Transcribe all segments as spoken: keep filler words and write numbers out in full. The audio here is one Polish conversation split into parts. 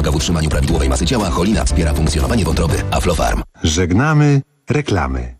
Pomaga w utrzymaniu prawidłowej masy ciała. Cholina wspiera funkcjonowanie wątroby. Aflofarm. Żegnamy reklamy.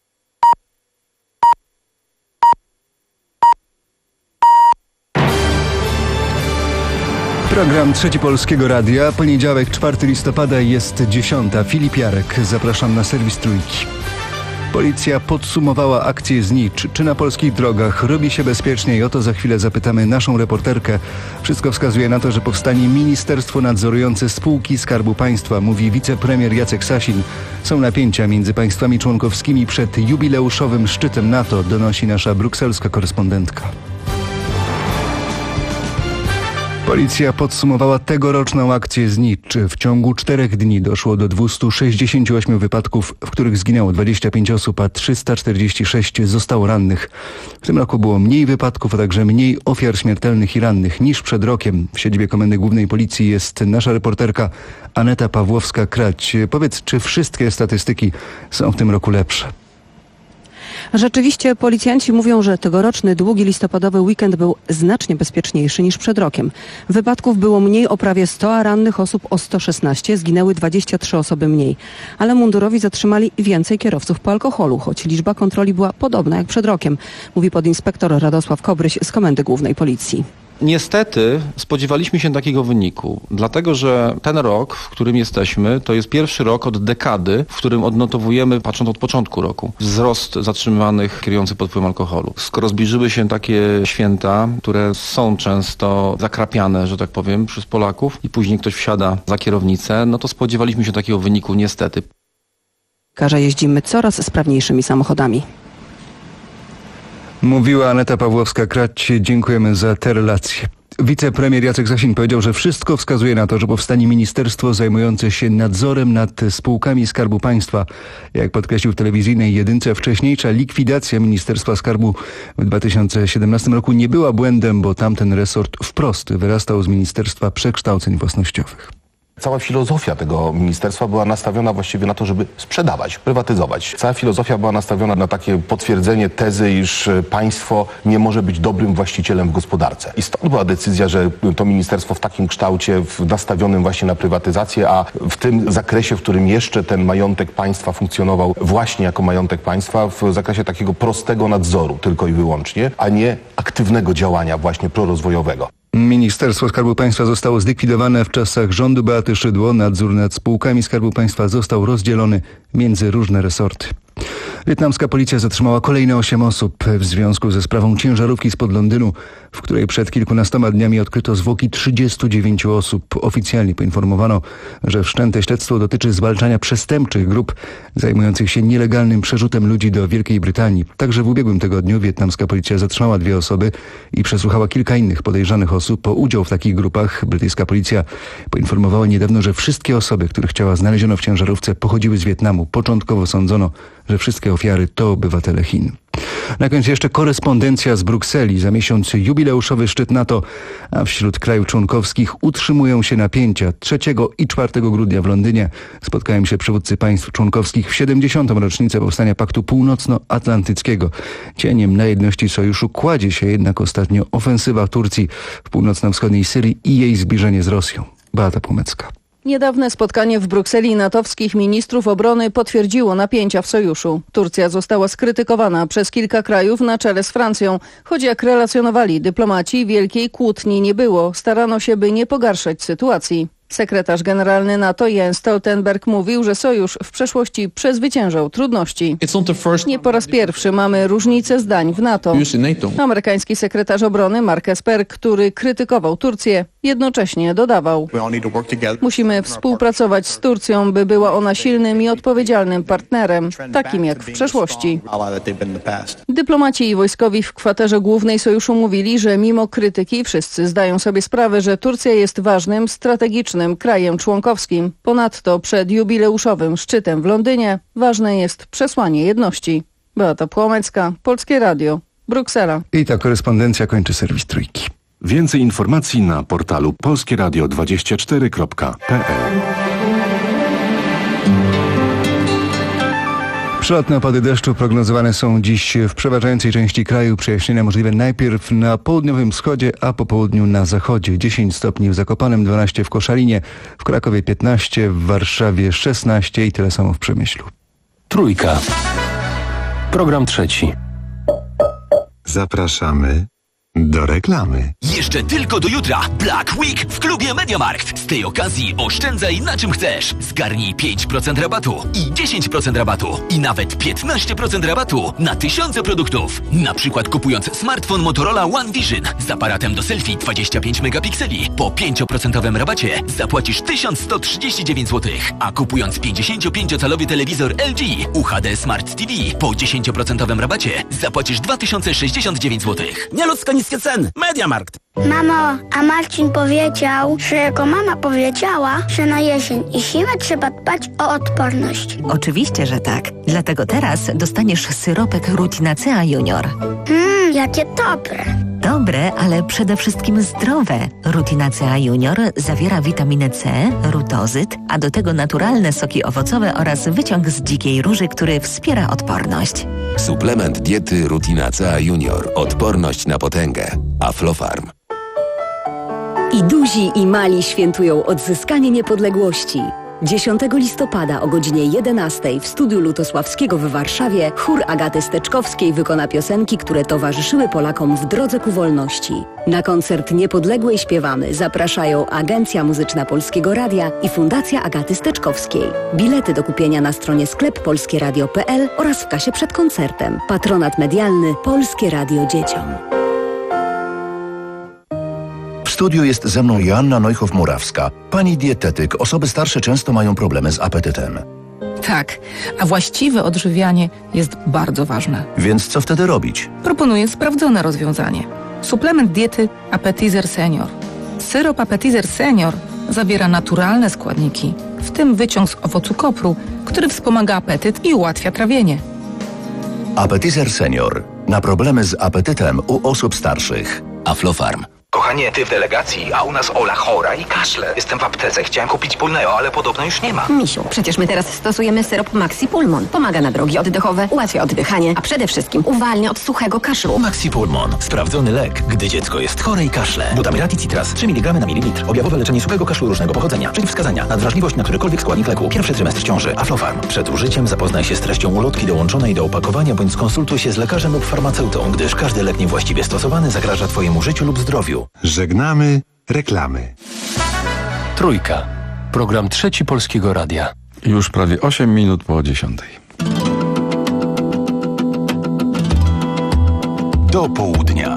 Program Trzeci Polskiego Radia. Poniedziałek, czwartego listopada, jest dziesiąta. Filip Jarek. Zapraszam na serwis Trójki. Policja podsumowała akcję Znicz. Czy na polskich drogach robi się bezpieczniej? O to za chwilę zapytamy naszą reporterkę. Wszystko wskazuje na to, że powstanie ministerstwo nadzorujące spółki Skarbu Państwa, mówi wicepremier Jacek Sasin. Są napięcia między państwami członkowskimi przed jubileuszowym szczytem NATO, donosi nasza brukselska korespondentka. Policja podsumowała tegoroczną akcję Znicz. W ciągu czterech dni doszło do dwieście sześćdziesiąt osiem wypadków, w których zginęło dwadzieścia pięć osób, a trzysta czterdzieści sześć zostało rannych. W tym roku było mniej wypadków, a także mniej ofiar śmiertelnych i rannych niż przed rokiem. W siedzibie Komendy Głównej Policji jest nasza reporterka Aneta Pawłowska-Krać. Powiedz, czy wszystkie statystyki są w tym roku lepsze? Rzeczywiście policjanci mówią, że tegoroczny długi listopadowy weekend był znacznie bezpieczniejszy niż przed rokiem. Wypadków było mniej o prawie sto, a rannych osób o sto szesnaście, zginęły dwadzieścia trzy osoby mniej. Ale mundurowi zatrzymali więcej kierowców po alkoholu, choć liczba kontroli była podobna jak przed rokiem, mówi podinspektor Radosław Kobryś z Komendy Głównej Policji. Niestety spodziewaliśmy się takiego wyniku, dlatego że ten rok, w którym jesteśmy, to jest pierwszy rok od dekady, w którym odnotowujemy, patrząc od początku roku, wzrost zatrzymywanych kierujących pod wpływem alkoholu. Skoro zbliżyły się takie święta, które są często zakrapiane, że tak powiem, przez Polaków i później ktoś wsiada za kierownicę, no to spodziewaliśmy się takiego wyniku niestety. Karze jeździmy coraz sprawniejszymi samochodami. Mówiła Aneta Pawłowska-Krać. Dziękujemy za te relacje. Wicepremier Jacek Sasin powiedział, że wszystko wskazuje na to, że powstanie ministerstwo zajmujące się nadzorem nad spółkami Skarbu Państwa. Jak podkreślił w telewizyjnej jedynce, wcześniejsza likwidacja Ministerstwa Skarbu w dwa tysiące siedemnastym roku nie była błędem, bo tamten resort wprost wyrastał z Ministerstwa Przekształceń Własnościowych. Cała filozofia tego ministerstwa była nastawiona właściwie na to, żeby sprzedawać, prywatyzować. Cała filozofia była nastawiona na takie potwierdzenie tezy, iż państwo nie może być dobrym właścicielem w gospodarce. I stąd była decyzja, że to ministerstwo w takim kształcie, nastawionym właśnie na prywatyzację, a w tym zakresie, w którym jeszcze ten majątek państwa funkcjonował właśnie jako majątek państwa, w zakresie takiego prostego nadzoru tylko i wyłącznie, a nie aktywnego działania właśnie prorozwojowego. Ministerstwo Skarbu Państwa zostało zlikwidowane w czasach rządu Beaty Szydło. Nadzór nad spółkami Skarbu Państwa został rozdzielony między różne resorty. Wietnamska policja zatrzymała kolejne osiem osób w związku ze sprawą ciężarówki spod Londynu, w której przed kilkunastoma dniami odkryto zwłoki trzydziestu dziewięciu osób. Oficjalnie poinformowano, że wszczęte śledztwo dotyczy zwalczania przestępczych grup zajmujących się nielegalnym przerzutem ludzi do Wielkiej Brytanii. Także w ubiegłym tygodniu wietnamska policja zatrzymała dwie osoby i przesłuchała kilka innych podejrzanych osób o udział w takich grupach. Brytyjska policja poinformowała niedawno, że wszystkie osoby, których ciała znaleziono w ciężarówce, pochodziły z Wietnamu. Początkowo sądzono, że wszystkie ofiary to obywatele Chin. Na końcu jeszcze korespondencja z Brukseli. Za miesiąc jubileuszowy szczyt NATO, a wśród krajów członkowskich utrzymują się napięcia. trzeciego i czwartego grudnia w Londynie spotkają się przywódcy państw członkowskich w siedemdziesiątą rocznicę powstania Paktu Północnoatlantyckiego. Cieniem na jedności sojuszu kładzie się jednak ostatnio ofensywa Turcji w północno-wschodniej Syrii i jej zbliżenie z Rosją. Beata Płomecka. Niedawne spotkanie w Brukseli natowskich ministrów obrony potwierdziło napięcia w sojuszu. Turcja została skrytykowana przez kilka krajów na czele z Francją, choć jak relacjonowali dyplomaci, wielkiej kłótni nie było. Starano się, by nie pogarszać sytuacji. Sekretarz generalny NATO Jens Stoltenberg mówił, że sojusz w przeszłości przezwyciężał trudności. Nie po raz pierwszy mamy różnice zdań w NATO. Amerykański sekretarz obrony Mark Esper, który krytykował Turcję, jednocześnie dodawał: musimy współpracować z Turcją, by była ona silnym i odpowiedzialnym partnerem, takim jak w przeszłości. Dyplomaci i wojskowi w kwaterze głównej sojuszu mówili, że mimo krytyki wszyscy zdają sobie sprawę, że Turcja jest ważnym, strategicznym krajem członkowskim. Ponadto przed jubileuszowym szczytem w Londynie ważne jest przesłanie jedności. Beata Płomecka, Polskie Radio, Bruksela. I ta korespondencja kończy serwis Trójki. Więcej informacji na portalu polskie radio dwadzieścia cztery kropka p l. Przelotne opady deszczu prognozowane są dziś w przeważającej części kraju. Przejaśnienia możliwe najpierw na południowym wschodzie, a po południu na zachodzie. dziesięć stopni w Zakopanem, dwanaście w Koszalinie, w Krakowie piętnaście, w Warszawie szesnaście i tyle samo w Przemyślu. Trójka. Program trzeci. Zapraszamy do reklamy. Jeszcze tylko do jutra Black Week w klubie MediaMarkt. Z tej okazji oszczędzaj na czym chcesz. Zgarnij pięć procent rabatu i dziesięć procent rabatu i nawet piętnaście procent rabatu na tysiące produktów. Na przykład kupując smartfon Motorola One Vision z aparatem do selfie dwadzieścia pięć megapikseli po pięć procent rabacie zapłacisz tysiąc sto trzydzieści dziewięć złotych, a kupując pięćdziesięciopięciocalowy telewizor L G U H D Smart T V po dziesięć procent rabacie zapłacisz dwa tysiące sześćdziesiąt dziewięć złotych. Nieludzko niskie ceny. MediaMarkt. Mamo, a Marcin powiedział, że jego mama powiedziała, że na jesień i zimę trzeba dbać o odporność. Oczywiście, że tak. Dlatego teraz dostaniesz syropek Rutinacea Junior. Mmm, jakie dobre. Dobre, ale przede wszystkim zdrowe. Rutinacea Junior zawiera witaminę C, rutozyt, a do tego naturalne soki owocowe oraz wyciąg z dzikiej róży, który wspiera odporność. Suplement diety Rutinacea Junior. Odporność na potęgę. Aflofarm. I duzi, i mali świętują odzyskanie niepodległości. dziesiątego listopada o godzinie jedenastej w studiu Lutosławskiego w Warszawie chór Agaty Steczkowskiej wykona piosenki, które towarzyszyły Polakom w drodze ku wolności. Na koncert Niepodległej śpiewamy zapraszają Agencja Muzyczna Polskiego Radia i Fundacja Agaty Steczkowskiej. Bilety do kupienia na stronie sklep polskieradio kropka p l oraz w kasie przed koncertem. Patronat medialny Polskie Radio Dzieciom. W studiu jest ze mną Joanna Neuchow-Murawska. Pani dietetyk, osoby starsze często mają problemy z apetytem. Tak, a właściwe odżywianie jest bardzo ważne. Więc co wtedy robić? Proponuję sprawdzone rozwiązanie. Suplement diety Appetizer Senior. Syrop Appetizer Senior zawiera naturalne składniki, w tym wyciąg z owocu kopru, który wspomaga apetyt i ułatwia trawienie. Appetizer Senior. Na problemy z apetytem u osób starszych. Aflofarm. Kochanie, ty w delegacji, a u nas Ola chora i kaszle. Jestem w aptece, chciałem kupić Pulneo, ale podobno już nie ma. Misiu, przecież my teraz stosujemy syrop Maxi Pulmon. Pomaga na drogi oddechowe, ułatwia oddychanie, a przede wszystkim uwalnia od suchego kaszlu. Maxi Pulmon. Sprawdzony lek, gdy dziecko jest chore i kaszle. Butamirati Citras, trzy miligramy na mililitr. Objawowe leczenie suchego kaszlu różnego pochodzenia. Przeciwwskazania. Nadwrażliwość na którykolwiek składnik leku. Pierwszy trymestr ciąży. Aflofarm. Przed użyciem zapoznaj się z treścią ulotki dołączonej do opakowania, bądź skonsultuj się z lekarzem lub farmaceutą, gdyż każdy lek niewłaściwie stosowany zagraża twojemu życiu lub zdrowiu. Żegnamy reklamy. Trójka. Program trzeci Polskiego Radia. Już prawie osiem minut po dziesiątej. Do południa.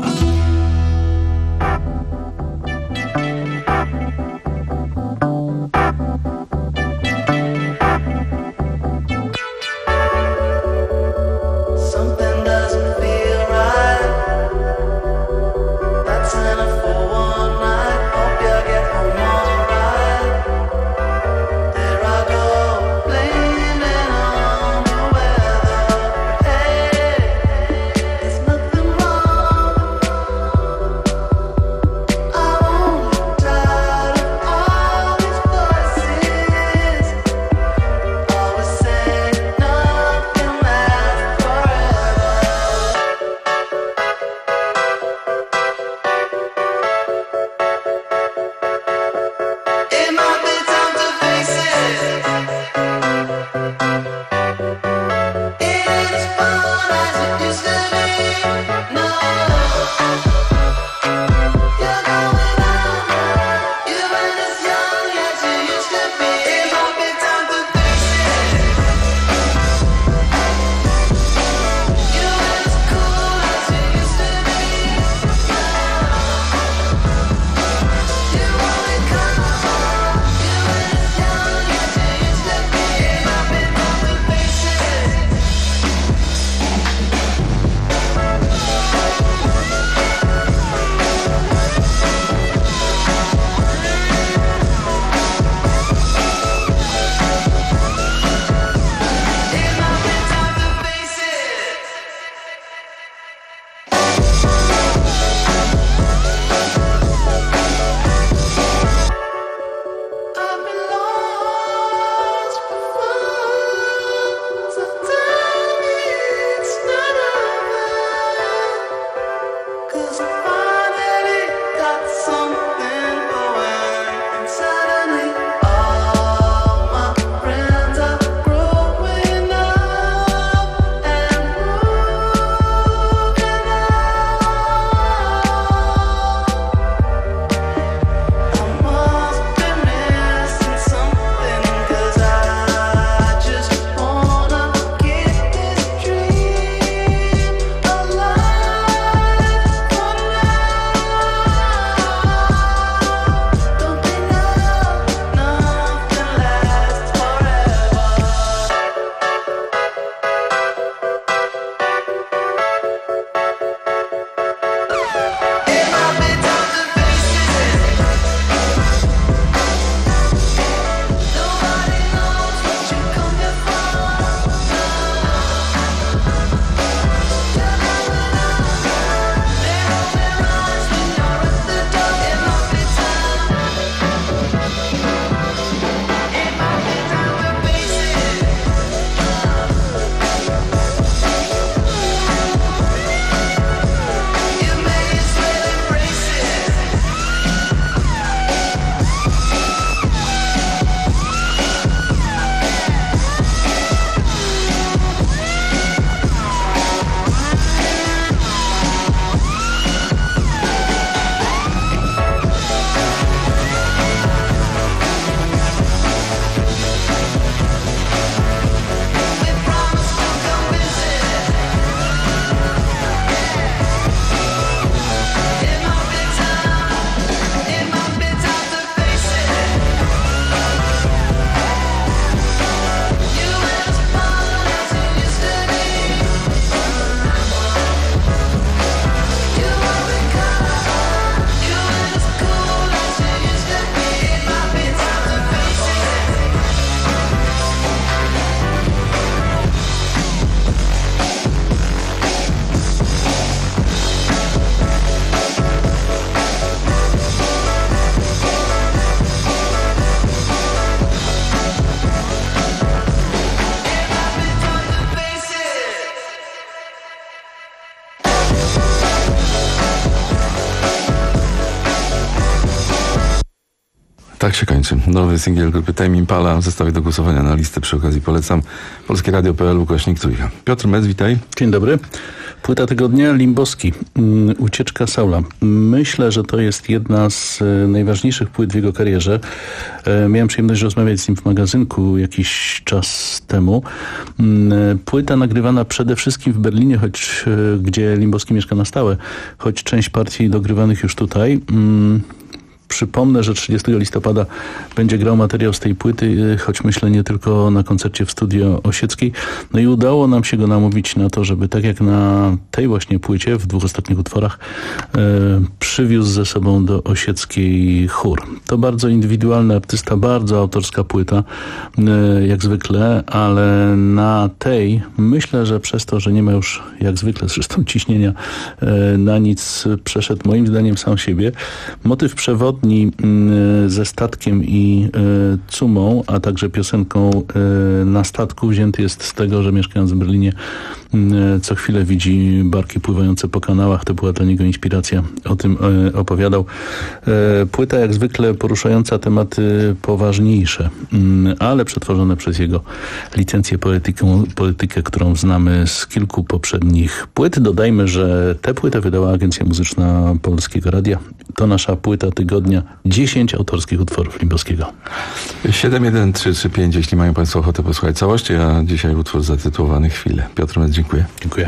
Tak się kończy. Nowy singiel grupy Tame Impala w zestawie do głosowania na listę. Przy okazji polecam polskie radio kropka p l ukośnik trójka. Piotr Mec, witaj. Dzień dobry. Płyta tygodnia Limboski. Ucieczka Saula. Myślę, że to jest jedna z najważniejszych płyt w jego karierze. Miałem przyjemność rozmawiać z nim w magazynku jakiś czas temu. Płyta nagrywana przede wszystkim w Berlinie, choć gdzie Limboski mieszka na stałe, choć część partii dogrywanych już tutaj. Przypomnę, że trzydziestego listopada będzie grał materiał z tej płyty, choć myślę nie tylko na koncercie w Studio Osieckiej. No i udało nam się go namówić na to, żeby tak jak na tej właśnie płycie, w dwóch ostatnich utworach, e, przywiózł ze sobą do Osieckiej chór. To bardzo indywidualny artysta, bardzo autorska płyta, e, jak zwykle, ale na tej myślę, że przez to, że nie ma już jak zwykle zresztą ciśnienia e, na nic, przeszedł moim zdaniem sam siebie. Motyw przewodni ze statkiem i cumą, a także piosenką na statku wzięty jest z tego, że mieszkając w Berlinie co chwilę widzi barki pływające po kanałach. To była dla niego inspiracja. O tym opowiadał. Płyta jak zwykle poruszająca tematy poważniejsze, ale przetworzone przez jego licencję poetyką, politykę, którą znamy z kilku poprzednich płyt. Dodajmy, że tę płytę wydała Agencja Muzyczna Polskiego Radia. To nasza płyta tygodnia. dziesięć autorskich utworów Limboskiego. siedem jeden trzy trzy pięć, jeśli mają Państwo ochotę posłuchać całości, a dzisiaj utwór zatytułowany Chwile. Piotr Mec, dziękuję. Dziękuję.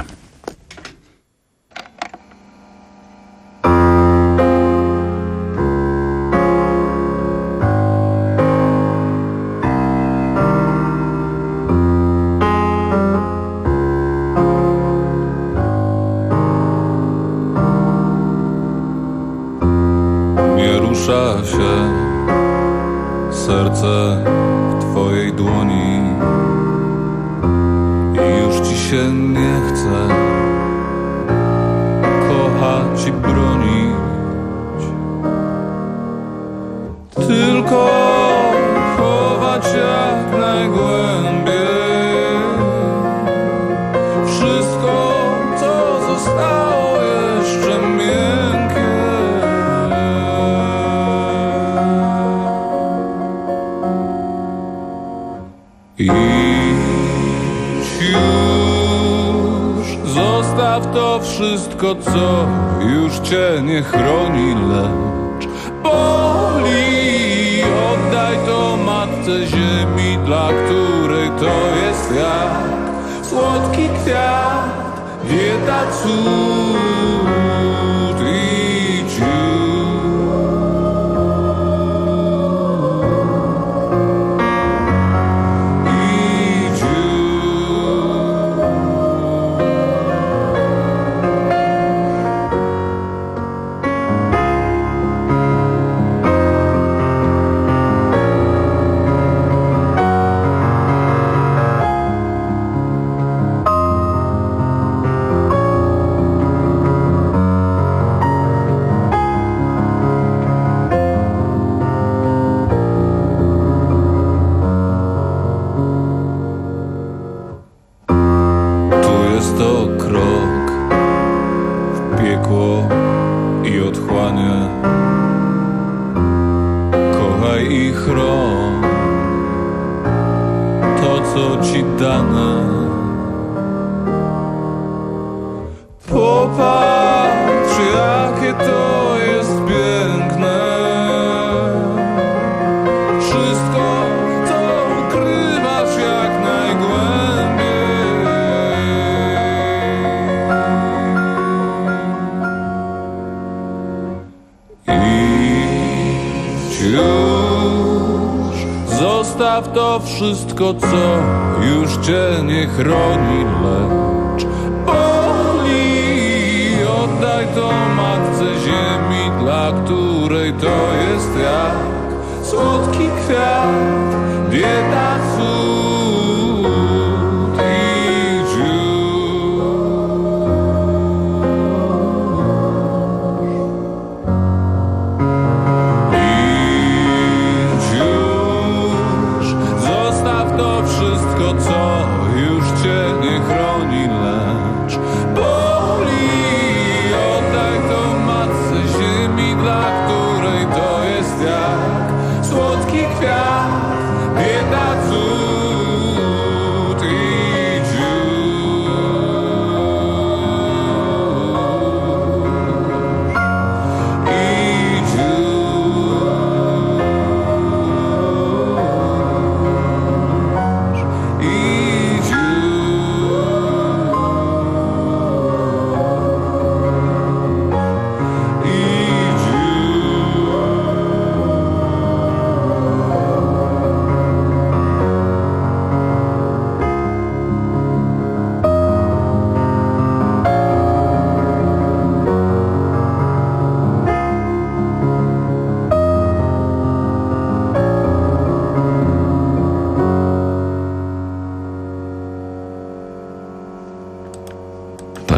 Nie rusza się serce w Twojej dłoni i już Ci się nie chce kochać i bronić, tylko chować jak najgłębiej wszystko, co zostało jeszcze miękkie. Idź już, zostaw to wszystko, co już Cię nie chroni, lecz boli. Oddaj to Matce Ziemi, dla której to jest jak słodki kwiat, dieta, cud. Idź już. Popatrz, jakie to jest piękne, wszystko to ukrywasz jak najgłębiej. Idź już, zostaw to wszystko, co już Cię nie chroni, lecz boli. Oddaj to Matce Ziemi, dla której to jest jak słodki kwiat, dieta, cud. Idź już. Idź już, zostaw to wszystko, co już Cię nie chroni, lecz boli. Oddaj to Matce Ziemi, dla której to jest jak słodki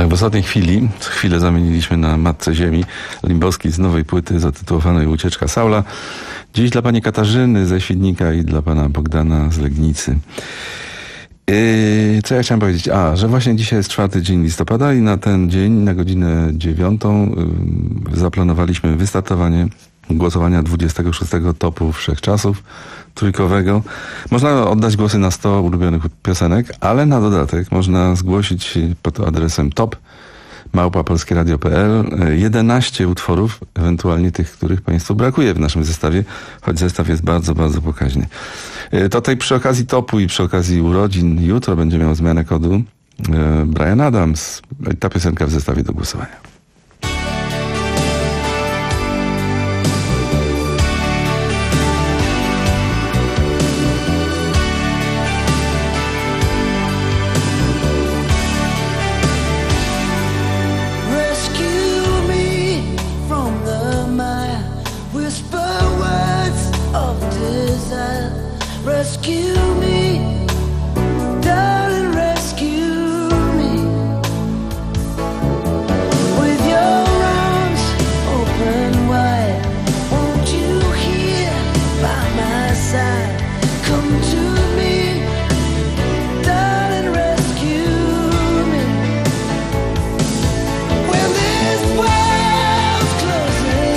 W ostatniej chwili, chwilę zamieniliśmy na Matce Ziemi, Limbowski z nowej płyty zatytułowanej Ucieczka Saula. Dziś dla pani Katarzyny ze Świdnika i dla pana Bogdana z Legnicy. Yy, co ja chciałem powiedzieć? A, że właśnie dzisiaj jest czwarty dzień listopada i na ten dzień, na godzinę dziewiątą yy, zaplanowaliśmy wystartowanie głosowania dwudziestego szóstego topu wszechczasów trójkowego. Można oddać głosy na sto ulubionych piosenek, ale na dodatek można zgłosić pod adresem top małpa polskieradio kropka p l jedenaście utworów, ewentualnie tych, których państwu brakuje w naszym zestawie, choć zestaw jest bardzo, bardzo pokaźny. To tej przy okazji topu i przy okazji urodzin jutro będzie miał zmianę kodu Bryan Adams. Ta piosenka w zestawie do głosowania.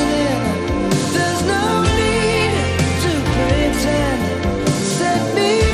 Set me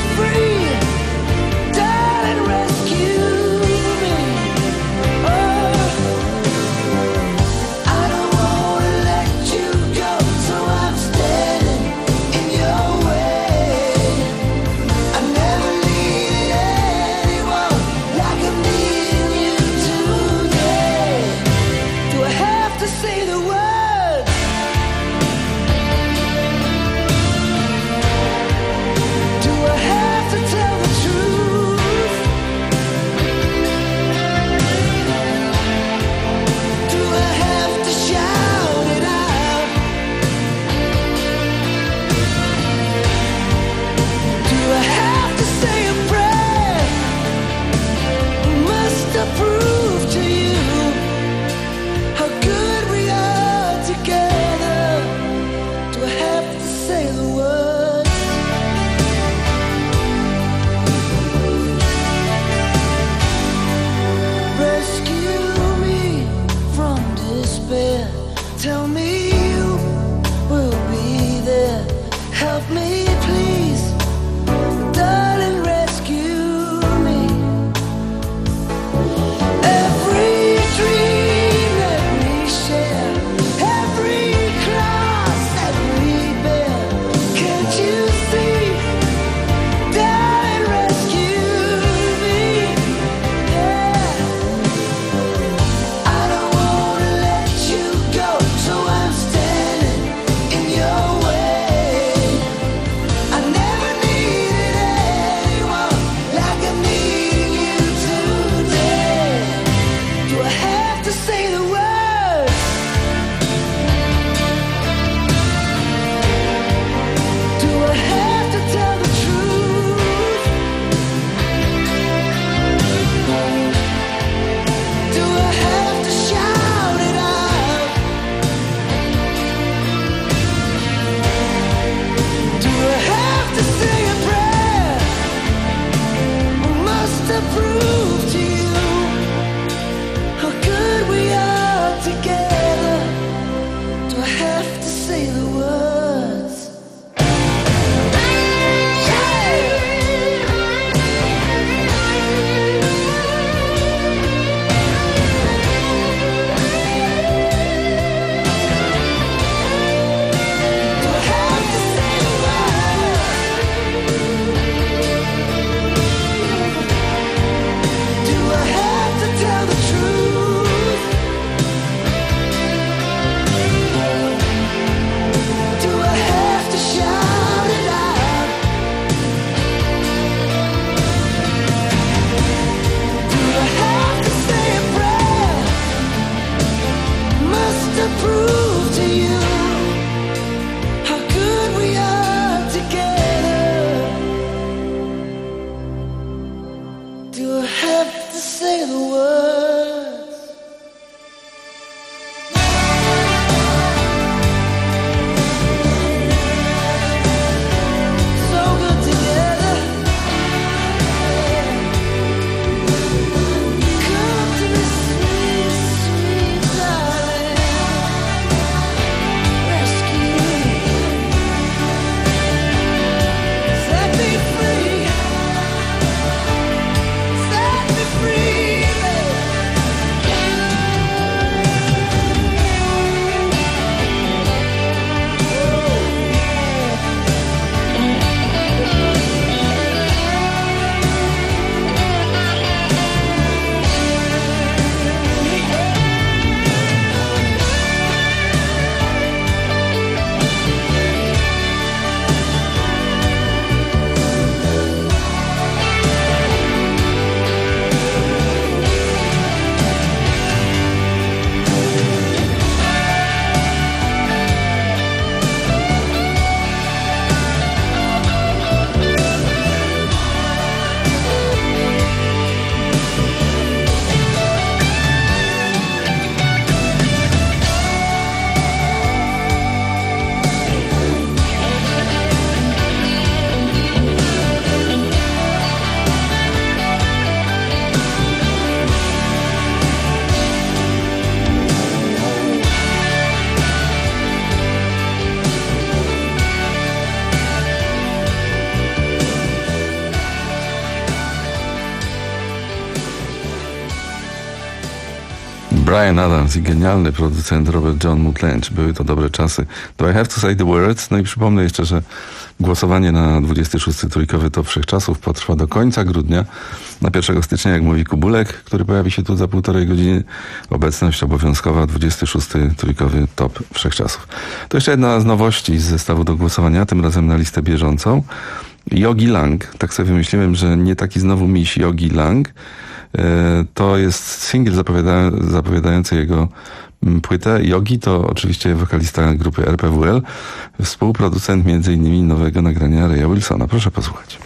Bryan Adams i genialny producent Robert John Mutlench. Były to dobre czasy. Do I Have to Say the Words? No i przypomnę jeszcze, że głosowanie na dwudziesty szósty trójkowy top wszechczasów potrwa do końca grudnia. Na pierwszego stycznia, jak mówi Kubulek, który pojawi się tu za półtorej godziny, obecność obowiązkowa dwudziesty szósty trójkowy top wszechczasów. To jeszcze jedna z nowości z zestawu do głosowania, tym razem na listę bieżącą. Yogi Lang. Tak sobie wymyśliłem, że nie taki znowu miś Yogi Lang. To jest singiel zapowiada, zapowiadający jego płytę. Yogi to oczywiście wokalista grupy R P W L, współproducent między innymi nowego nagrania Raya Wilsona. Proszę posłuchać.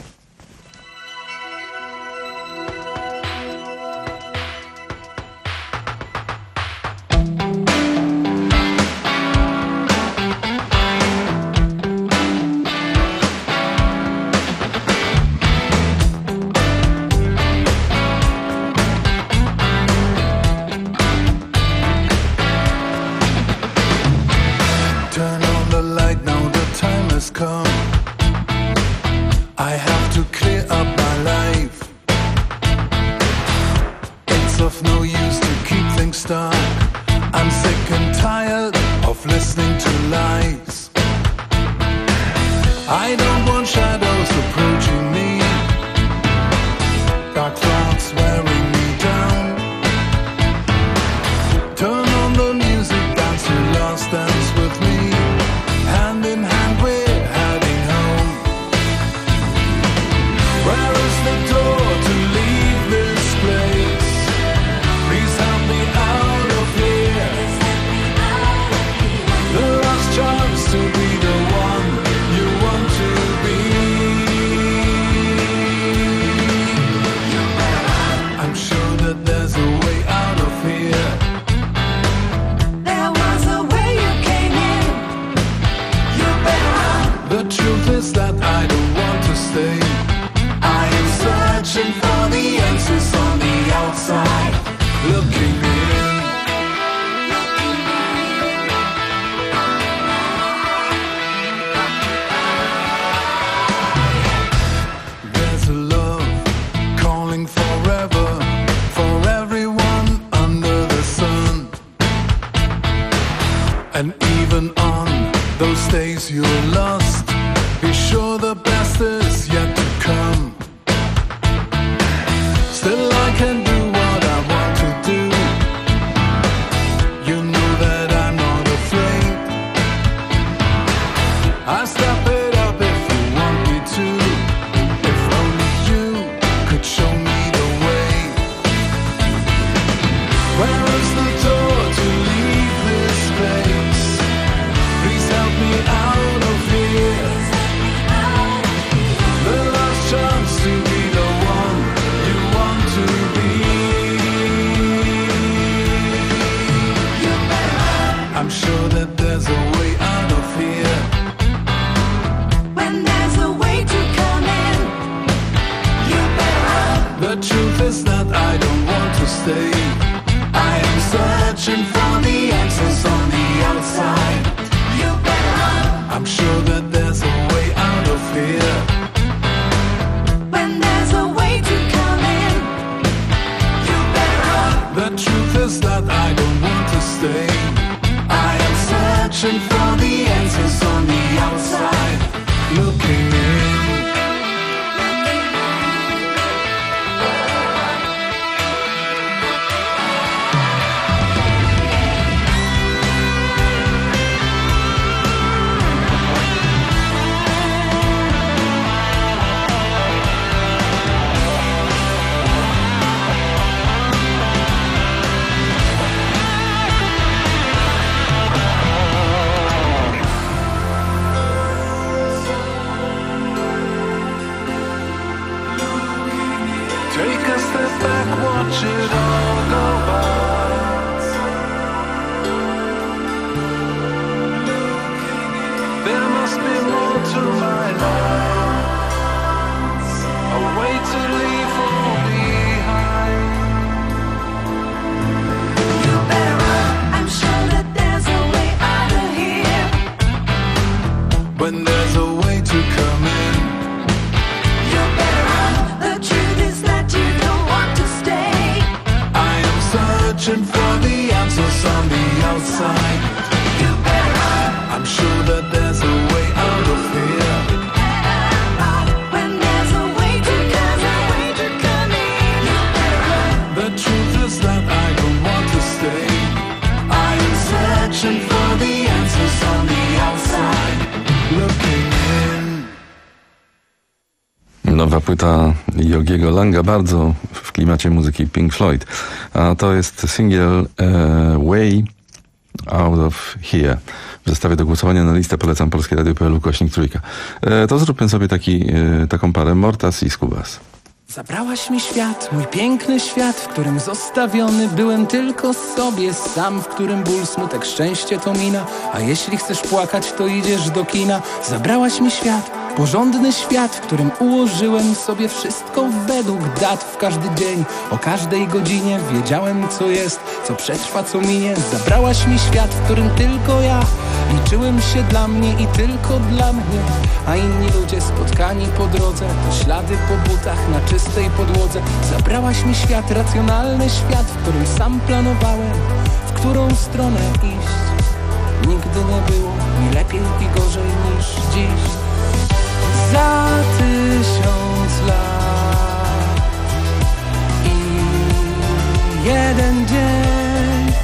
Nowa płyta Yogiego Langa, bardzo w klimacie muzyki Pink Floyd. A to jest single uh, Way Out of Here. W zestawie do głosowania na listę polecam Polskie Radio kropka p l ukośnik trójka. E, to zróbmy sobie taki, e, taką parę Mortas i Skubas. Zabrałaś mi świat, mój piękny świat, w którym zostawiony byłem tylko sobie sam, w którym ból, smutek, szczęście to mina, a jeśli chcesz płakać, to idziesz do kina. Zabrałaś mi świat, porządny świat, w którym ułożyłem sobie wszystko według dat. W każdy dzień, o każdej godzinie wiedziałem, co jest, co przetrwa, co minie. Zabrałaś mi świat, w którym tylko ja liczyłem się dla mnie i tylko dla mnie, a inni ludzie spotkani po drodze to ślady po butach na czystej podłodze. Zabrałaś mi świat, racjonalny świat, w którym sam planowałem, w którą stronę iść. Nigdy nie było mi lepiej i gorzej niż dziś. Za tysiąc lat i jeden dzień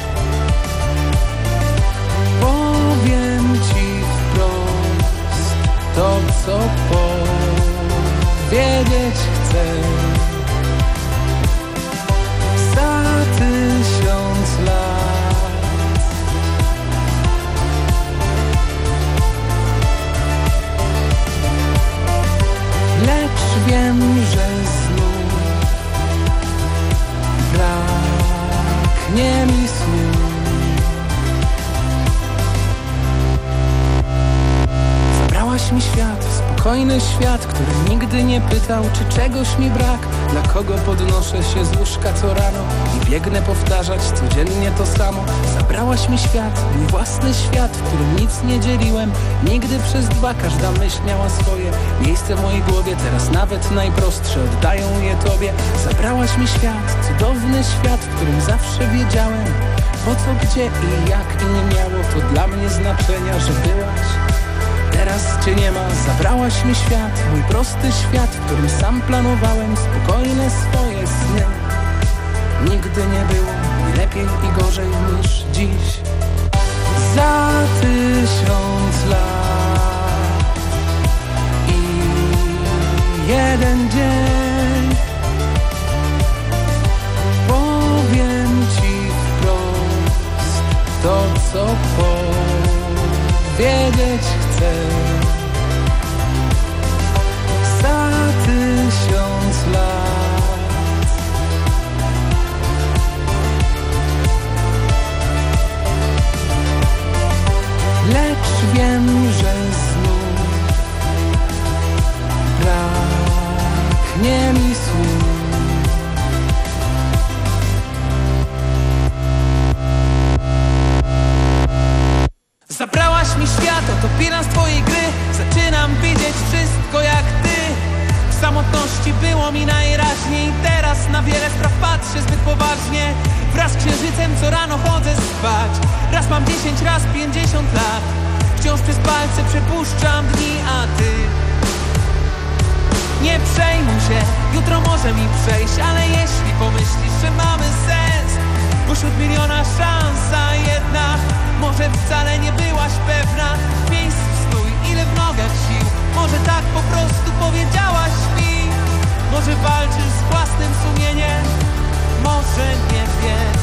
powiem ci wprost to, co powiedzieć chcę. Za tysiąc lat lecz wiem, że znów braknie mi snu. Zabrałaś mi świat, spokojny świat, który nigdy nie pytał, czy czegoś mi brak. Dla kogo podnoszę się z łóżka co rano i biegnę powtarzać codziennie to samo. Zabrałaś mi świat, mój własny świat, w którym nic nie dzieliłem. Nigdy przez dwa, każda myśl miała swoje miejsce w mojej głowie. Teraz nawet najprostsze oddają je tobie. Zabrałaś mi świat, cudowny świat, w którym zawsze wiedziałem, po co, gdzie i jak, i nie miało to dla mnie znaczenia, że byłaś. Teraz cię nie ma, zabrałaś mi świat, mój prosty świat, w którym sam planowałem spokojne swoje sny. Nigdy nie było mi lepiej i gorzej niż dziś. Za tysiąc lat i jeden dzień powiem ci wprost to, co powiedzieć chcę. Za tysiąc lat lecz wiem, że znów braknie mi słów. Zabrałaś mi świat, oto bilans twojej gry. Zaczynam widzieć wszystko jak ty. W samotności było mi najraźniej. Teraz na wiele spraw patrzę zbyt poważnie. Wraz z księżycem co rano chodzę spać. Raz mam dziesięć, raz pięćdziesiąt lat. Wciąż przez palce przepuszczam dni, a ty nie przejmuj się, jutro może mi przejść. Ale jeśli pomyślisz, że mamy sens, pośród miliona szansa jedna, może wcale nie byłaś pewna. W miejscu stój, ile w nogach sił. Może tak po prostu powiedziałaś mi. Może walczysz z własnym sumieniem, może nie wiem.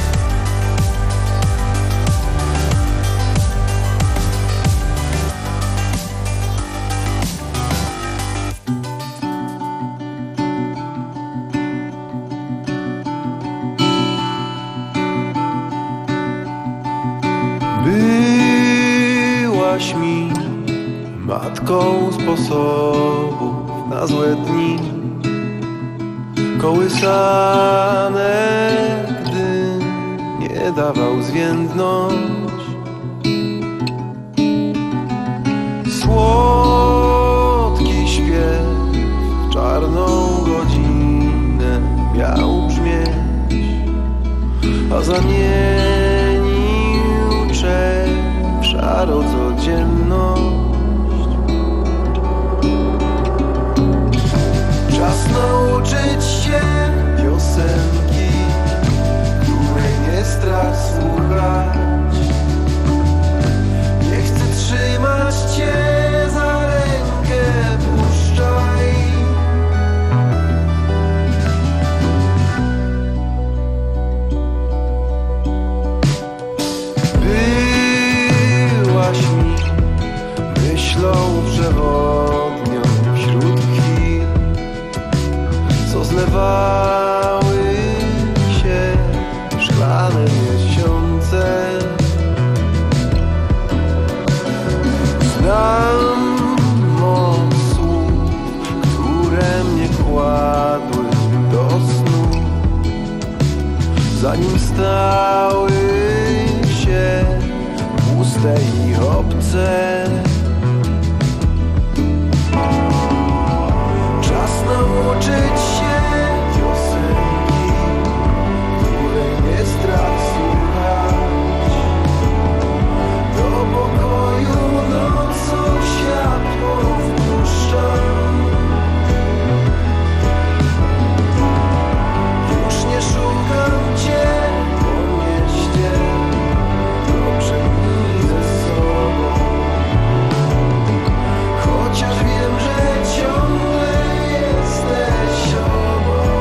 Byłaś mi matką sposobów na złe dni, kołysane, gdy nie dawał zwiędność. Słodki śpiew w czarną godzinę miał brzmieć, a zamienił czek w szarą codzienność. Czas nauczyć się piosenki, której nie strach słuchać. Nie chcę trzymać cię za Zerwały się szklane miesiące. Znam moc słów, które mnie kładły do snu, zanim stały się puste i obce. Czas nauczyć się piosenki, której nie strach słuchać. Do pokoju nocą światło wpuszczam. Już nie szukam cię po mieście, dobrze mi ze sobą. Chociaż wiem, że ciągle jesteś obok.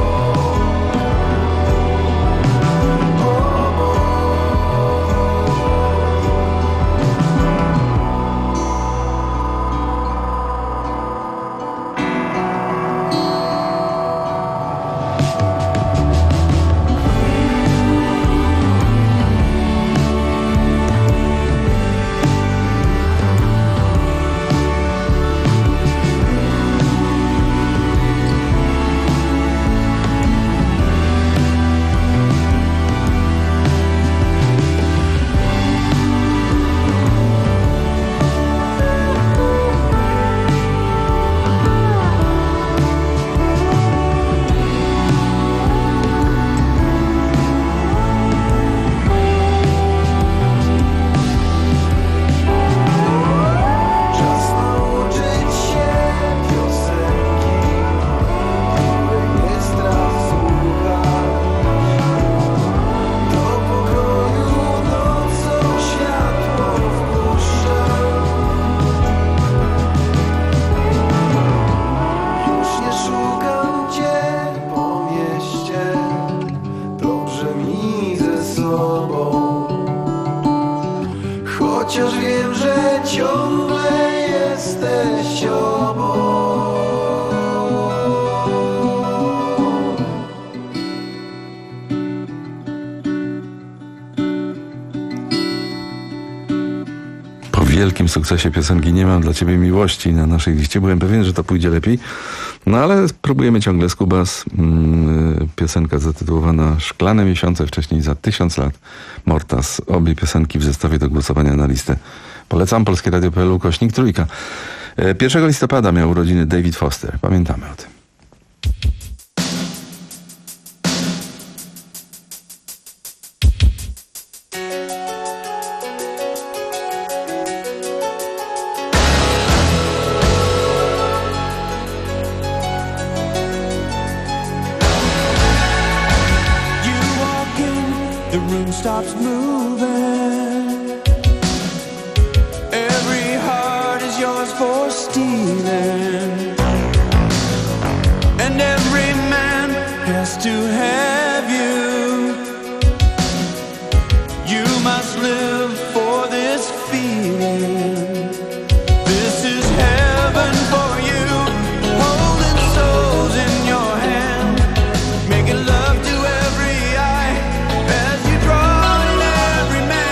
Chociaż wiem, że ciągle jesteś obok. Po wielkim sukcesie piosenki Nie mam dla ciebie miłości na naszej liście byłem pewien, że to pójdzie lepiej. No ale próbujemy ciągle Skubas. Mm, piosenka zatytułowana Szklane miesiące, wcześniej Za tysiąc lat. Mortas. Obie piosenki w zestawie do głosowania na listę. Polecam polskie radio kropka p l ukośnik trójka. pierwszego listopada miał urodziny David Foster. Pamiętamy o tym. The room stops moving. Every heart is yours for stealing. And every man has to have you. You must live for this feeling. This is heaven for you. Holding souls in your hand. Making love to every eye. As you draw in every man.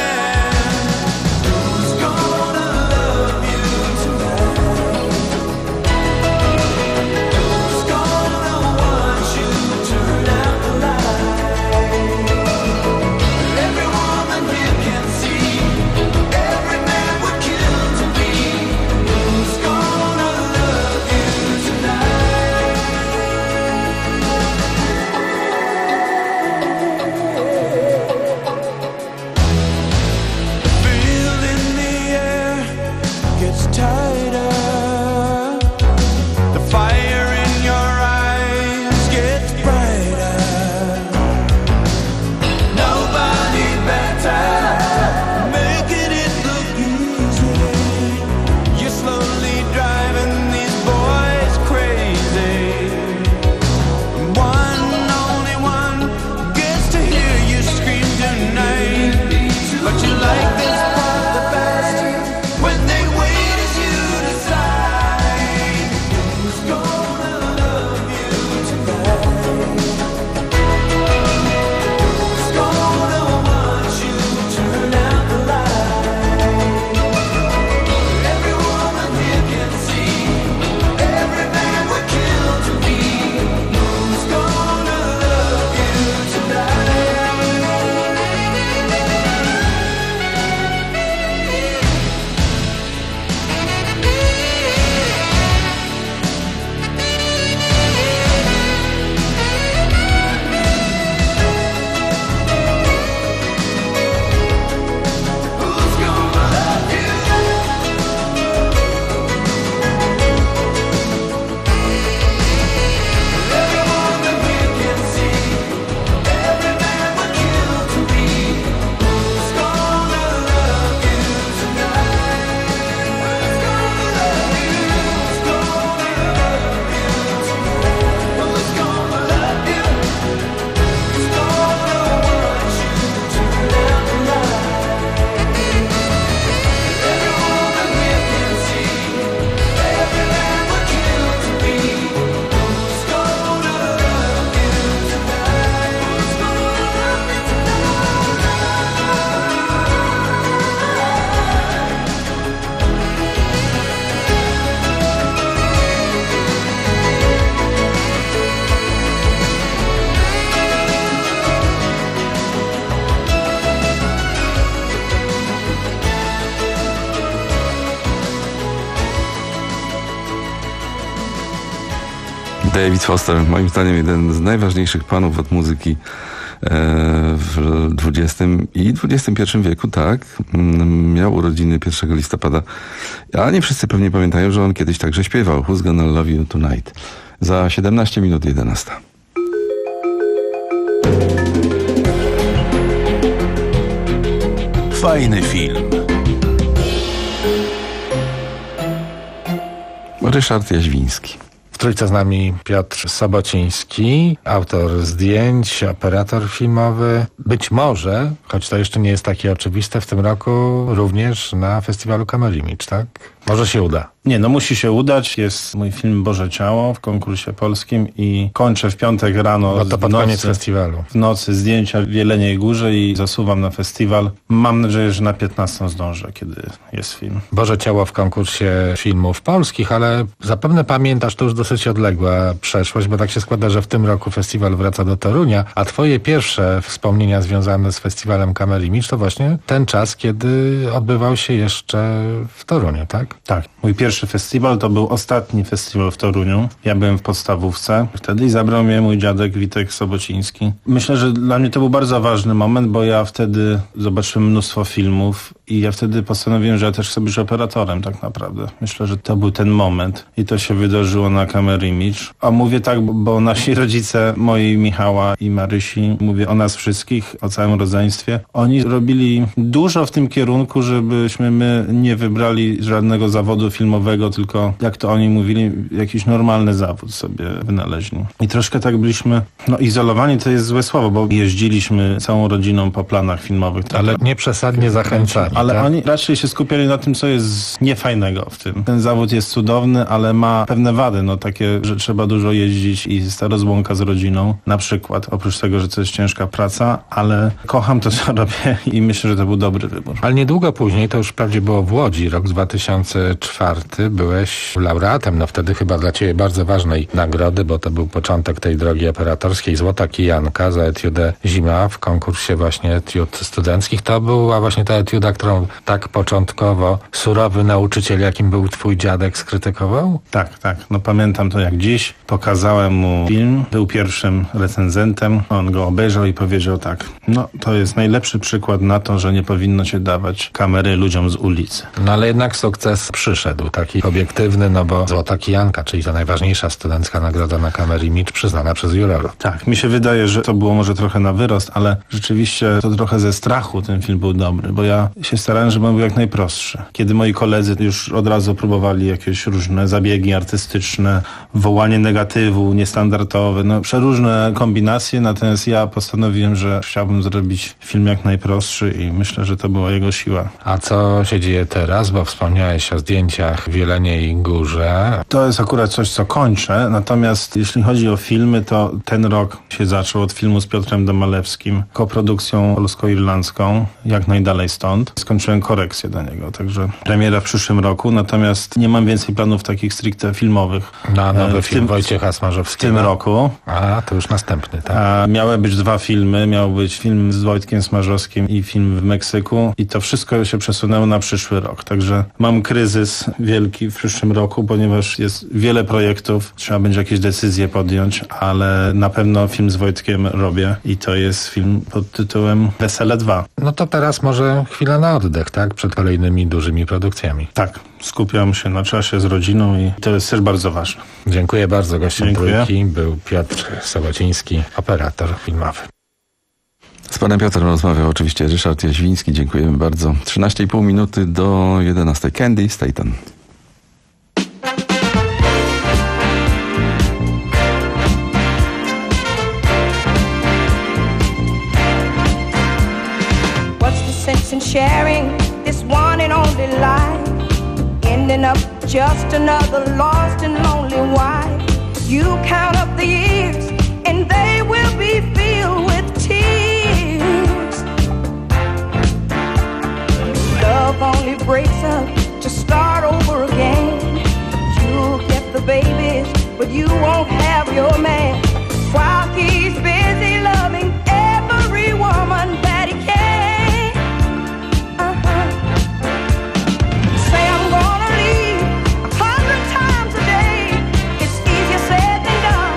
David Foster, moim zdaniem jeden z najważniejszych panów od muzyki w dwudziestym i dwudziestym pierwszym wieku, tak. Miał urodziny pierwszego listopada. A nie wszyscy pewnie pamiętają, że on kiedyś także śpiewał Who's Gonna Love You Tonight. Za siedemnaście minut jedenasta. Fajny film. Ryszard Jaźwiński. W trójce z nami Piotr Sobociński, autor zdjęć, operator filmowy. Być może, choć to jeszcze nie jest takie oczywiste, w tym roku również na festiwalu Kamerimidż, tak? Może się uda. Nie, no musi się udać. Jest mój film Boże Ciało w konkursie polskim i kończę w piątek rano. No to pod nocy, koniec festiwalu. W nocy zdjęcia w Jeleniej Górze i zasuwam na festiwal. Mam nadzieję, że na piętnastą zdążę, kiedy jest film. Boże Ciało w konkursie filmów polskich, ale zapewne pamiętasz, to już dosyć odległa przeszłość, bo tak się składa, że w tym roku festiwal wraca do Torunia, a twoje pierwsze wspomnienia związane z festiwalem Kamerimidż to właśnie ten czas, kiedy odbywał się jeszcze w Toruniu, tak? Tak. Mój pierwszy festiwal to był ostatni festiwal w Toruniu. Ja byłem w podstawówce wtedy i zabrał mnie mój dziadek Witek Sobociński. Myślę, że dla mnie to był bardzo ważny moment, bo ja wtedy zobaczyłem mnóstwo filmów i ja wtedy postanowiłem, że ja też chcę być operatorem tak naprawdę. Myślę, że to był ten moment i to się wydarzyło na Kamerimidż. A mówię tak, bo nasi rodzice, moi Michała i Marysi, mówię o nas wszystkich, o całym rodzeństwie, oni robili dużo w tym kierunku, żebyśmy my nie wybrali żadnego zawodu filmowego, tylko jak to oni mówili, jakiś normalny zawód sobie wynaleźli. I troszkę tak byliśmy, no izolowani to jest złe słowo, bo jeździliśmy całą rodziną po planach filmowych. Ale nie przesadnie zachęcali. Ale tak? oni raczej się skupiali na tym, co jest niefajnego w tym. Ten zawód jest cudowny, ale ma pewne wady, no takie, że trzeba dużo jeździć i jest ta rozłąka z rodziną, na przykład, oprócz tego, że to jest ciężka praca, ale kocham to, co robię i myślę, że to był dobry wybór. Ale niedługo później, to już wprawdzie było w Łodzi, rok dwa tysiące czwarty, byłeś laureatem, no wtedy chyba dla ciebie bardzo ważnej nagrody, bo to był początek tej drogi operatorskiej, Złota Kijanka za etiudę Zima w konkursie właśnie etiud studenckich. To była właśnie ta etiuda, którą tak początkowo surowy nauczyciel, jakim był twój dziadek, skrytykował? Tak, tak. No pamiętam to jak dziś. Pokazałem mu film, był pierwszym recenzentem. On go obejrzał i powiedział tak, no to jest najlepszy przykład na to, że nie powinno się dawać kamery ludziom z ulicy. No ale jednak sukces przyszedł, taki obiektywny, no bo Złota Kijanka, czyli ta najważniejsza studencka nagroda na Kamerimidż, przyznana przez jurorów. Tak, mi się wydaje, że to było może trochę na wyrost, ale rzeczywiście to trochę ze strachu ten film był dobry, bo ja się starałem, żeby on był jak najprostszy. Kiedy moi koledzy już od razu próbowali jakieś różne zabiegi artystyczne, wołanie negatywu, niestandardowe, no przeróżne kombinacje, natomiast ja postanowiłem, że chciałbym zrobić film jak najprostszy i myślę, że to była jego siła. A co się dzieje teraz, bo wspomniałeś o zdjęciach w Jeleniej Górze. To jest akurat coś, co kończę, natomiast jeśli chodzi o filmy, to ten rok się zaczął od filmu z Piotrem Domalewskim, koprodukcją polsko-irlandzką, Jak najdalej stąd. Skończyłem korekcję do niego, także premiera w przyszłym roku, natomiast nie mam więcej planów takich stricte filmowych. Na nowy w film tym, Wojciecha Smarzowskiego. W tym roku. A, to już następny, tak. A miały być dwa filmy, miał być film z Wojtkiem Smarzowskim i film w Meksyku i to wszystko się przesunęło na przyszły rok, także mam kryzys wielki w przyszłym roku, ponieważ jest wiele projektów, trzeba będzie jakieś decyzje podjąć, ale na pewno film z Wojtkiem robię i to jest film pod tytułem Wesele dwa. No to teraz może chwila na oddech, tak? Przed kolejnymi dużymi produkcjami. Tak, skupiam się na czasie z rodziną i to jest też bardzo ważne. Dziękuję bardzo. Gościem Dziękuję. trójki był Piotr Sobociński, operator filmowy. Z panem Piotrem rozmawiał oczywiście Ryszard Jaźwiński. Dziękujemy bardzo. trzynaście i pół minuty do jedenastej. Candy Staton. What's the sense in sharing this one and only life? Ending up just another lost and lonely wife. You count up the years and they will be filled with tears. Love only breaks up to start over again. You'll get the babies, but you won't have your man. While he's busy loving every woman that he can. Uh-huh. Say I'm gonna leave a hundred times a day. It's easier said than done.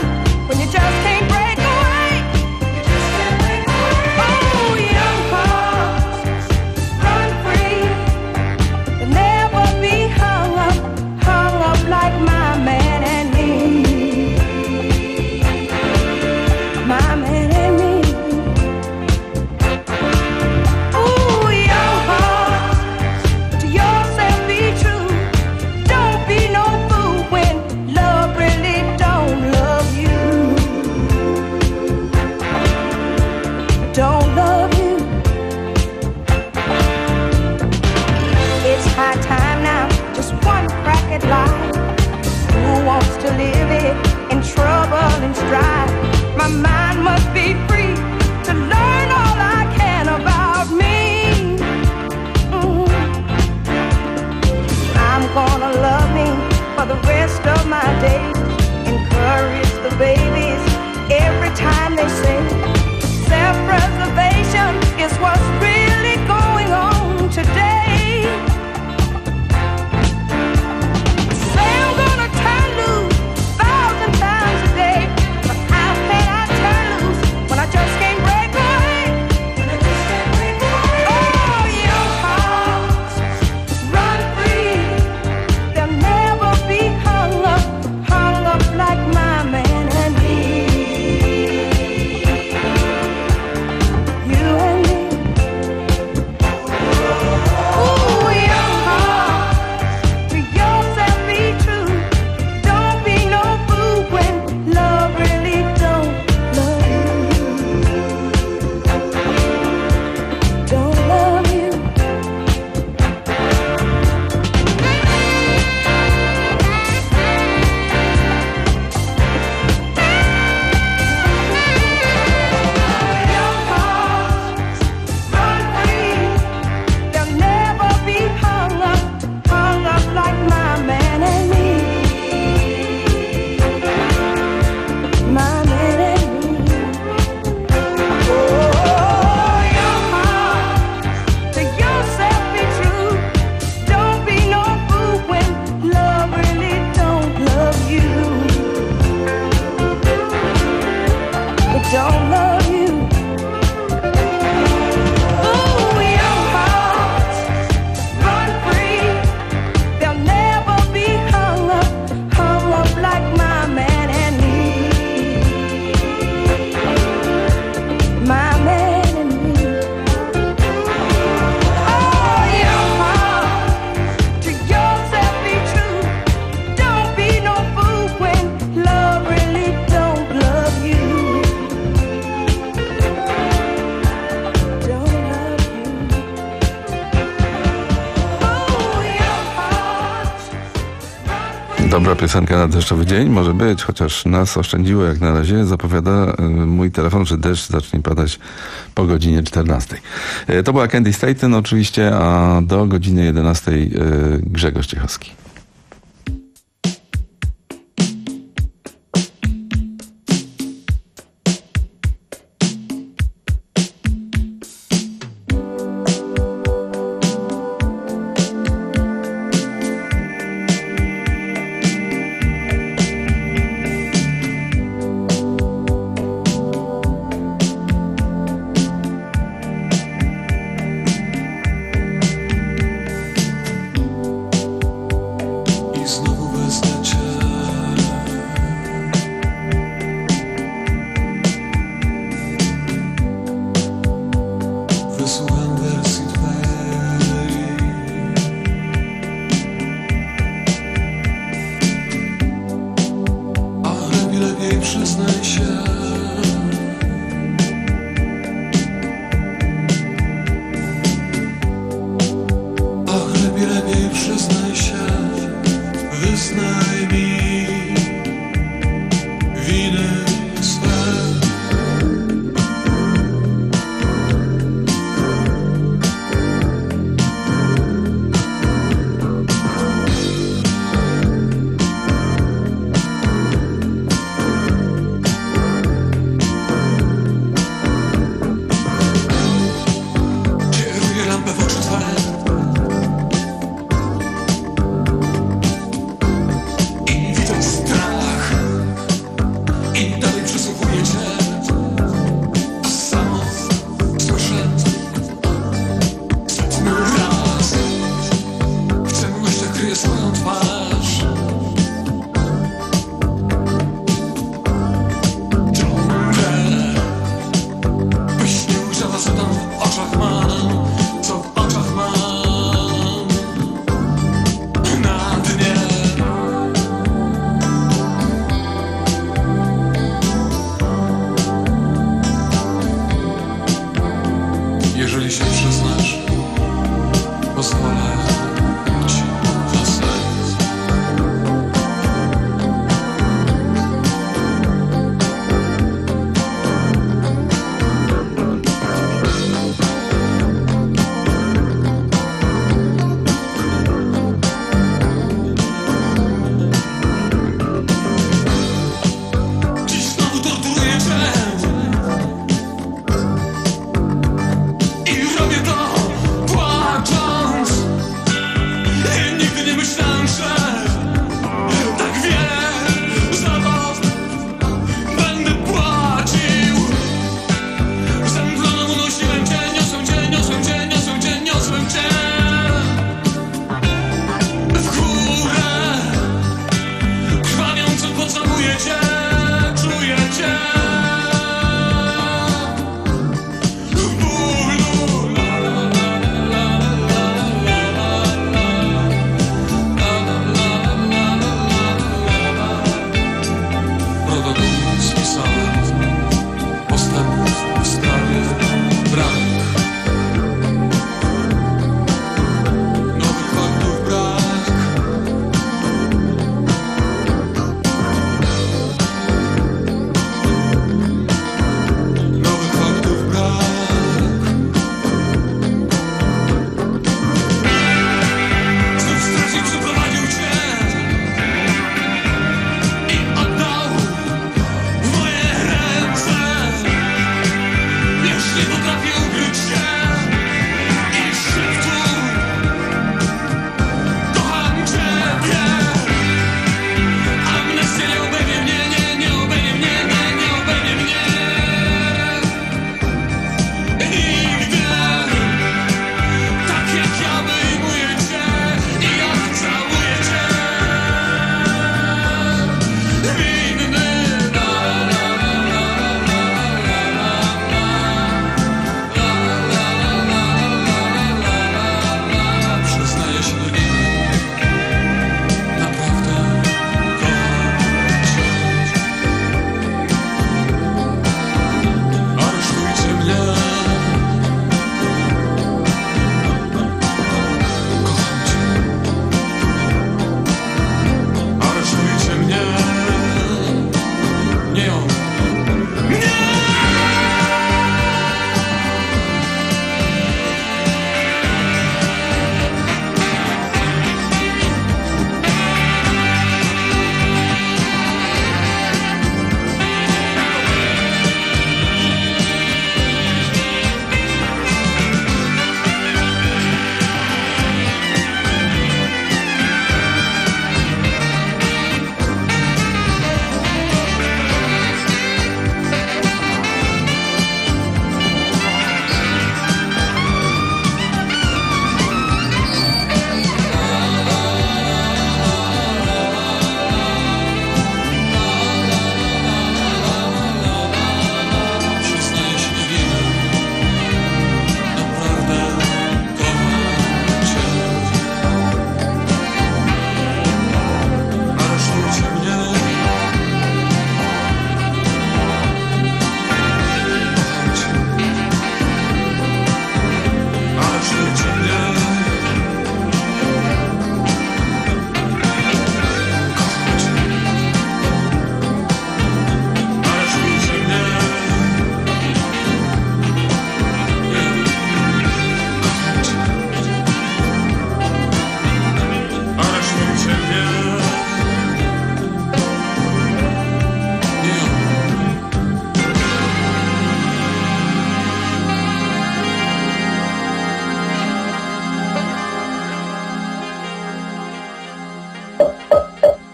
deszczowa piosenka na deszczowy dzień? Może być, chociaż nas oszczędziło jak na razie. Zapowiada y, mój telefon, że deszcz zacznie padać po godzinie czternastej. Y, to była Candy Staten oczywiście, a do godziny jedenastej y, Grzegorz Ciechowski.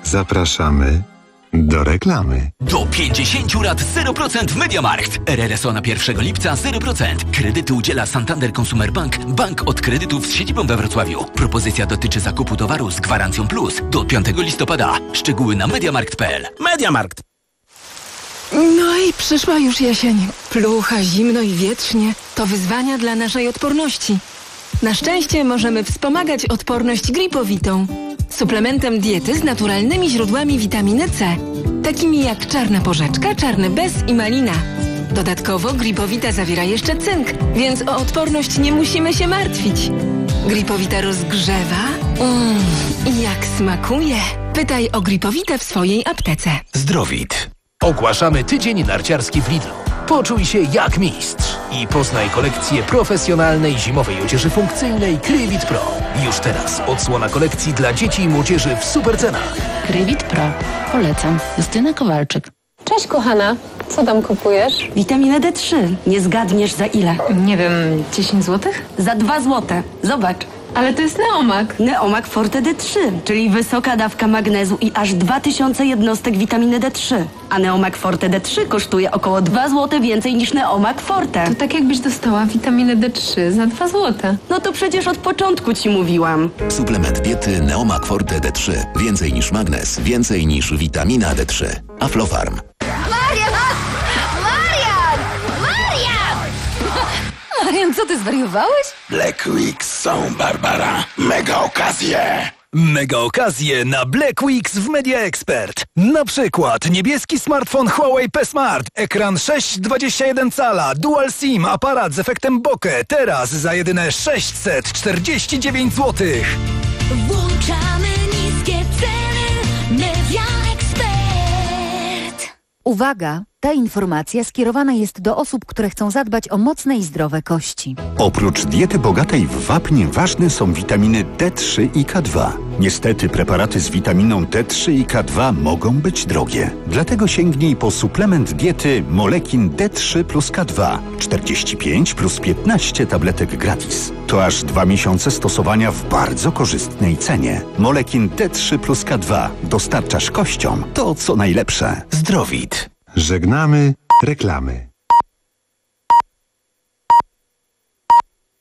Zapraszamy do reklamy. Do pięćdziesiąt lat zero procent w MediaMarkt. R R S O na pierwszego lipca zero procent. Kredyty udziela Santander Consumer Bank, bank od kredytów z siedzibą we Wrocławiu. Propozycja dotyczy zakupu towaru z gwarancją plus do piątego listopada. Szczegóły na mediamarkt kropka p l. MediaMarkt. No i przyszła już jesień. Plucha, zimno i wietrznie. To wyzwania dla naszej odporności. Na szczęście możemy wspomagać odporność gripowitą. Suplementem diety z naturalnymi źródłami witaminy C, takimi jak czarna porzeczka, czarny bez i malina. Dodatkowo gripowita zawiera jeszcze cynk, więc o odporność nie musimy się martwić. Gripowita rozgrzewa mm, i jak smakuje. Pytaj o gripowitę w swojej aptece. Zdrowit. Ogłaszamy tydzień narciarski w Lidlu. Poczuj się jak mistrz i poznaj kolekcję profesjonalnej zimowej odzieży funkcyjnej Krywit Pro. Już teraz odsłona kolekcji dla dzieci i młodzieży w super cenach. Krywit Pro. Polecam. Justyna Kowalczyk. Cześć kochana, co tam kupujesz? Witaminę D trzy. Nie zgadniesz za ile? Nie wiem, dziesięć złotych? Za dwa złote. Zobacz. Ale to jest Neomak. Neomak Forte D trzy, czyli wysoka dawka magnezu i aż dwa tysiące jednostek witaminy D trzy. A Neomak Forte D trzy kosztuje około dwa złote więcej niż Neomak Forte. To tak jakbyś dostała witaminę D trzy za dwa złote. No to przecież od początku ci mówiłam. Suplement diety Neomak Forte D trzy. Więcej niż magnez, więcej niż witamina D trzy. Aflofarm. Marian! Marian! Marian! Marian, co ty zwariowałeś? Black Weeks są, Barbara. Mega okazje. Mega okazje na Black Weeks w Media Expert. Na przykład niebieski smartfon Huawei P Smart, ekran sześć przecinek dwadzieścia jeden cala, dual SIM, aparat z efektem bokeh. Teraz za jedyne sześćset czterdzieści dziewięć złotych. Włączamy niskie ceny. Media Expert. Uwaga! Ta informacja skierowana jest do osób, które chcą zadbać o mocne i zdrowe kości. Oprócz diety bogatej w wapń ważne są witaminy D trzy i K dwa. Niestety preparaty z witaminą D trzy i K dwa mogą być drogie. Dlatego sięgnij po suplement diety Molekin D trzy plus K dwa. czterdzieści pięć plus piętnaście tabletek gratis. To aż dwa miesiące stosowania w bardzo korzystnej cenie. Molekin D trzy plus K dwa. Dostarczasz kościom to, co najlepsze. Zdrowit. Żegnamy reklamy.